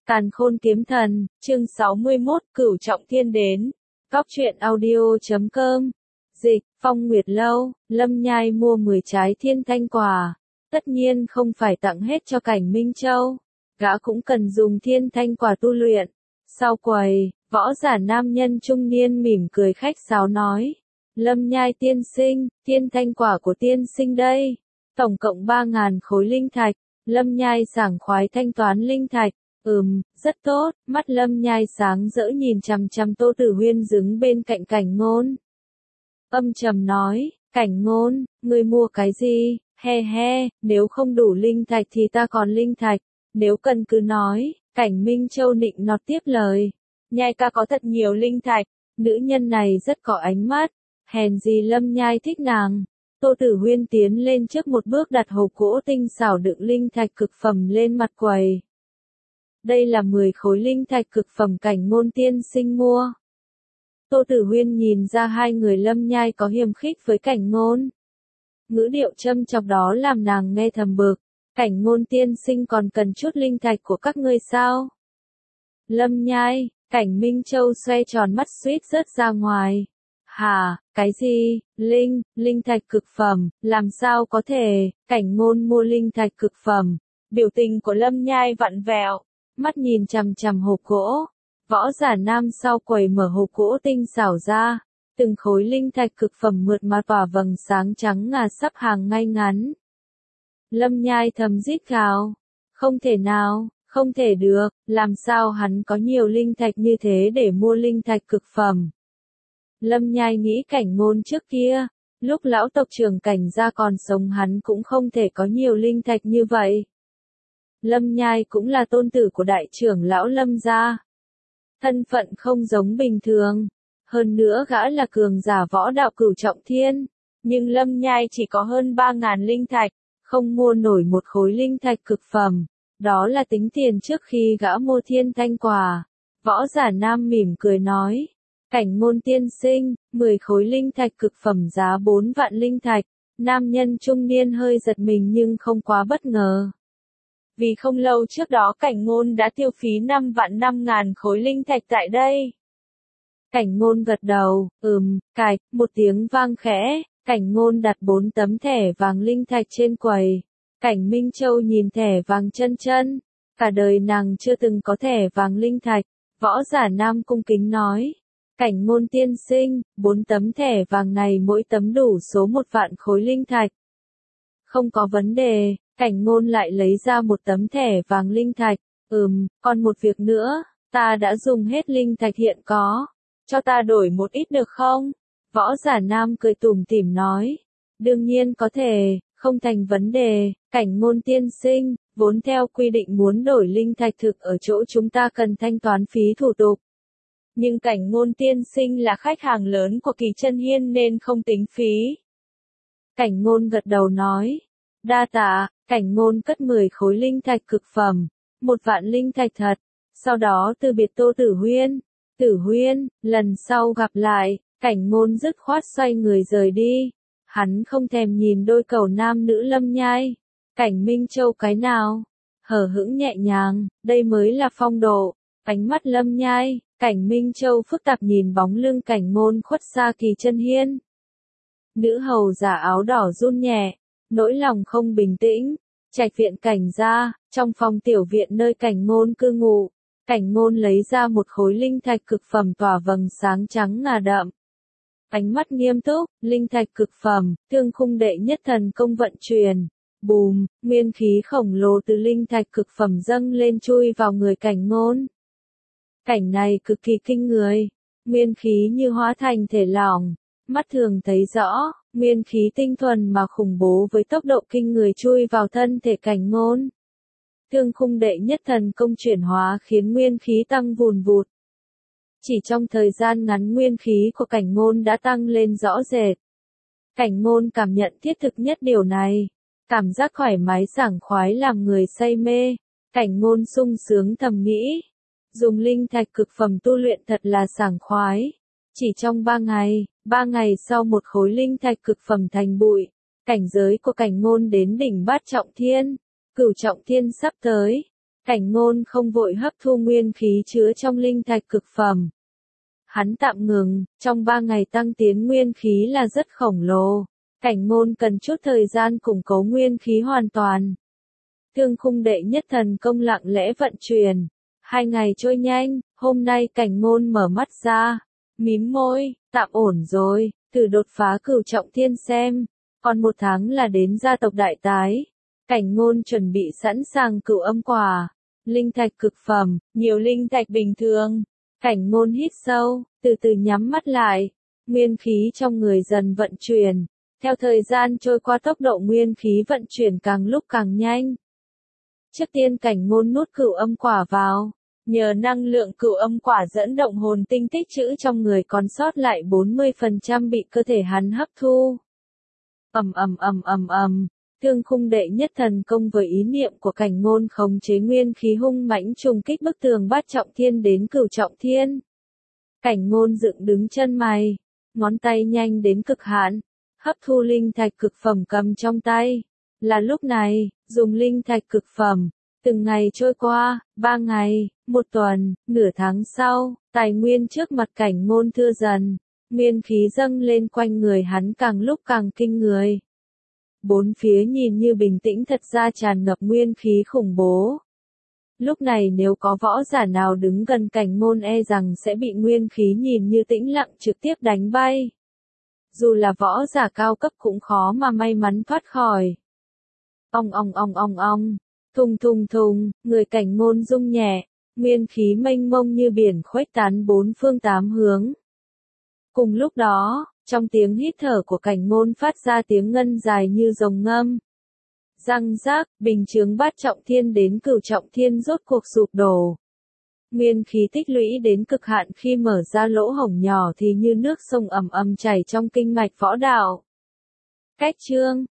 Càn Khôn Kiếm Thần, chương 61, Cửu Trọng Thiên đến. Cóc truyện audio.com. Dịch, Phong Nguyệt Lâu, Lâm Nhai mua 10 trái thiên thanh quả. Tất nhiên không phải tặng hết cho Cảnh Minh Châu. Gã cũng cần dùng thiên thanh quả tu luyện. Sau quầy, võ giả nam nhân trung niên mỉm cười khách sáo nói. Lâm Nhai tiên sinh, thiên thanh quả của tiên sinh đây. Tổng cộng 3.000 khối linh thạch. Lâm Nhai sảng khoái thanh toán linh thạch. Rất tốt, mắt Lâm Nhai sáng rỡ nhìn chằm chằm Tô Tử Huyên đứng bên cạnh Cảnh Ngôn. Âm trầm nói, Cảnh Ngôn, ngươi mua cái gì? He he, nếu không đủ linh thạch thì ta còn linh thạch, nếu cần cứ nói. Cảnh Minh Châu nịnh nọt tiếp lời. Nhai ca có thật nhiều linh thạch, nữ nhân này rất có ánh mắt, hèn gì Lâm Nhai thích nàng. Tô Tử Huyên tiến lên trước một bước đặt hộp gỗ tinh xảo đựng linh thạch cực phẩm lên mặt quầy. Đây là 10 khối linh thạch cực phẩm Cảnh Ngôn tiên sinh mua. Tô Tử Huyên nhìn ra hai người Lâm Nhai có hiềm khích với Cảnh Ngôn. Ngữ điệu châm chọc đó làm nàng nghe thầm bực. Cảnh Ngôn tiên sinh còn cần chút linh thạch của các ngươi sao? Lâm Nhai, Cảnh Minh Châu xoay tròn mắt suýt rớt ra ngoài. Hả, cái gì? Linh thạch cực phẩm, làm sao có thể? Cảnh Ngôn mua linh thạch cực phẩm. Biểu tình của Lâm Nhai vặn vẹo, mắt nhìn chằm chằm hộp gỗ. Võ giả nam sau quầy mở hộp gỗ tinh xảo ra, từng khối linh thạch cực phẩm mượt mà tỏa vầng sáng trắng ngà sắp hàng ngay ngắn. Lâm Nhai thầm rít gào, không thể nào, không thể được, làm sao hắn có nhiều linh thạch như thế để mua linh thạch cực phẩm. Lâm Nhai nghĩ Cảnh Ngôn trước kia, lúc lão tộc trưởng Cảnh gia còn sống hắn cũng không thể có nhiều linh thạch như vậy. Lâm Nhai cũng là tôn tử của đại trưởng lão Lâm gia. Thân phận không giống bình thường. Hơn nữa gã là cường giả võ đạo cửu trọng thiên. Nhưng Lâm Nhai chỉ có hơn 3.000 linh thạch, không mua nổi một khối linh thạch cực phẩm. Đó là tính tiền trước khi gã mua thiên thanh quả. Võ giả nam mỉm cười nói. Cảnh Ngôn tiên sinh, 10 khối linh thạch cực phẩm giá 4 vạn linh thạch. Nam nhân trung niên hơi giật mình nhưng không quá bất ngờ. Vì không lâu trước đó Cảnh Ngôn đã tiêu phí 5 vạn 5.000 khối linh thạch tại đây. Cảnh Ngôn gật đầu, cạch, một tiếng vang khẽ, Cảnh Ngôn đặt 4 tấm thẻ vàng linh thạch trên quầy. Cảnh Minh Châu nhìn thẻ vàng chân, cả đời nàng chưa từng có thẻ vàng linh thạch. Võ giả nam cung kính nói, Cảnh Ngôn tiên sinh, 4 tấm thẻ vàng này mỗi tấm đủ số 1 vạn khối linh thạch. Không có vấn đề. Cảnh Ngôn lại lấy ra một tấm thẻ vàng linh thạch. Còn một việc nữa, ta đã dùng hết linh thạch hiện có. Cho ta đổi một ít được không? Võ giả nam cười tủm tỉm nói. Đương nhiên có thể, không thành vấn đề. Cảnh Ngôn tiên sinh, vốn theo quy định muốn đổi linh thạch thực ở chỗ chúng ta cần thanh toán phí thủ tục. Nhưng Cảnh Ngôn tiên sinh là khách hàng lớn của Kỳ Chân Hiên nên không tính phí. Cảnh Ngôn gật đầu nói. Đa tạ. Cảnh Ngôn cất 10 khối linh thạch cực phẩm, 1 vạn linh thạch thật, sau đó từ biệt Tô Tử Huyên. Tử Huyên, lần sau gặp lại. Cảnh Ngôn dứt khoát xoay người rời đi. Hắn không thèm nhìn đôi cầu nam nữ Lâm Nhai. Cảnh Minh Châu cái nào? Hở hững nhẹ nhàng, đây mới là phong độ. Ánh mắt Lâm Nhai, Cảnh Minh Châu phức tạp nhìn bóng lưng Cảnh Ngôn khuất xa Kỳ Chân Hiên. Nữ hầu giả áo đỏ run nhẹ. Nỗi lòng không bình tĩnh. Trạch viện Cảnh gia, trong phòng tiểu viện nơi Cảnh Ngôn cư ngụ, Cảnh Ngôn lấy ra một khối linh thạch cực phẩm tỏa vầng sáng trắng ngà đậm. Ánh mắt nghiêm túc, linh thạch cực phẩm, Thương Khung đệ nhất thần công vận chuyển. Bùm, nguyên khí khổng lồ từ linh thạch cực phẩm dâng lên chui vào người Cảnh Ngôn. Cảnh này cực kỳ kinh người, nguyên khí như hóa thành thể lỏng, mắt thường thấy rõ. Nguyên khí tinh thuần mà khủng bố với tốc độ kinh người chui vào thân thể Cảnh Ngôn. Thương Khung đệ nhất thần công chuyển hóa khiến nguyên khí tăng vùn vụt. Chỉ trong thời gian ngắn nguyên khí của Cảnh Ngôn đã tăng lên rõ rệt. Cảnh Ngôn cảm nhận thiết thực nhất điều này. Cảm giác thoải mái sảng khoái làm người say mê. Cảnh Ngôn sung sướng thầm nghĩ. Dùng linh thạch cực phẩm tu luyện thật là sảng khoái. Chỉ trong 3 ngày sau một khối linh thạch cực phẩm thành bụi, cảnh giới của Cảnh Ngôn đến đỉnh bát trọng thiên, cửu trọng thiên sắp tới. Cảnh Ngôn không vội hấp thu nguyên khí chứa trong linh thạch cực phẩm. Hắn tạm ngừng, trong 3 ngày tăng tiến nguyên khí là rất khổng lồ. Cảnh Ngôn cần chút thời gian củng cố nguyên khí hoàn toàn. Thương khung đệ nhất thần công lặng lẽ vận chuyển. 2 ngày trôi nhanh, hôm nay Cảnh Ngôn mở mắt ra, mím môi, tạm ổn rồi, thử đột phá cửu trọng thiên xem. Còn 1 tháng là đến gia tộc đại tái. Cảnh Ngôn chuẩn bị sẵn sàng cửu âm quả, linh thạch cực phẩm, nhiều linh thạch bình thường. Cảnh Ngôn hít sâu, từ từ nhắm mắt lại, nguyên khí trong người dần vận chuyển. Theo thời gian trôi qua tốc độ nguyên khí vận chuyển càng lúc càng nhanh. Trước tiên Cảnh Ngôn nuốt cửu âm quả vào, nhờ năng lượng cửu âm quả dẫn động hồn tinh tích trữ trong người còn sót lại 40% bị cơ thể hắn hấp thu. Thương khung đệ nhất thần công với ý niệm của Cảnh Ngôn khống chế nguyên khí hung mãnh trùng kích bức tường bát trọng thiên đến cửu trọng thiên. Cảnh Ngôn dựng đứng chân mày, ngón tay nhanh đến cực hạn, hấp thu linh thạch cực phẩm cầm trong tay. Là lúc này, dùng linh thạch cực phẩm, từng ngày trôi qua, 3 ngày, 1 tuần, nửa tháng sau, tài nguyên trước mặt Cảnh Ngôn thưa dần, nguyên khí dâng lên quanh người hắn càng lúc càng kinh người. Bốn phía nhìn như bình tĩnh thật ra tràn ngập nguyên khí khủng bố. Lúc này nếu có võ giả nào đứng gần Cảnh Ngôn e rằng sẽ bị nguyên khí nhìn như tĩnh lặng trực tiếp đánh bay. Dù là võ giả cao cấp cũng khó mà may mắn thoát khỏi. Thùng, người Cảnh Ngôn rung nhẹ, nguyên khí mênh mông như biển khuếch tán 4 phương 8 hướng. Cùng lúc đó, trong tiếng hít thở của Cảnh Ngôn phát ra tiếng ngân dài như rồng ngâm. Răng rác, bình chướng bát trọng thiên đến cửu trọng thiên rốt cuộc sụp đổ. Nguyên khí tích lũy đến cực hạn khi mở ra lỗ hổng nhỏ thì như nước sông ầm ầm chảy trong kinh mạch võ đạo. Cách chương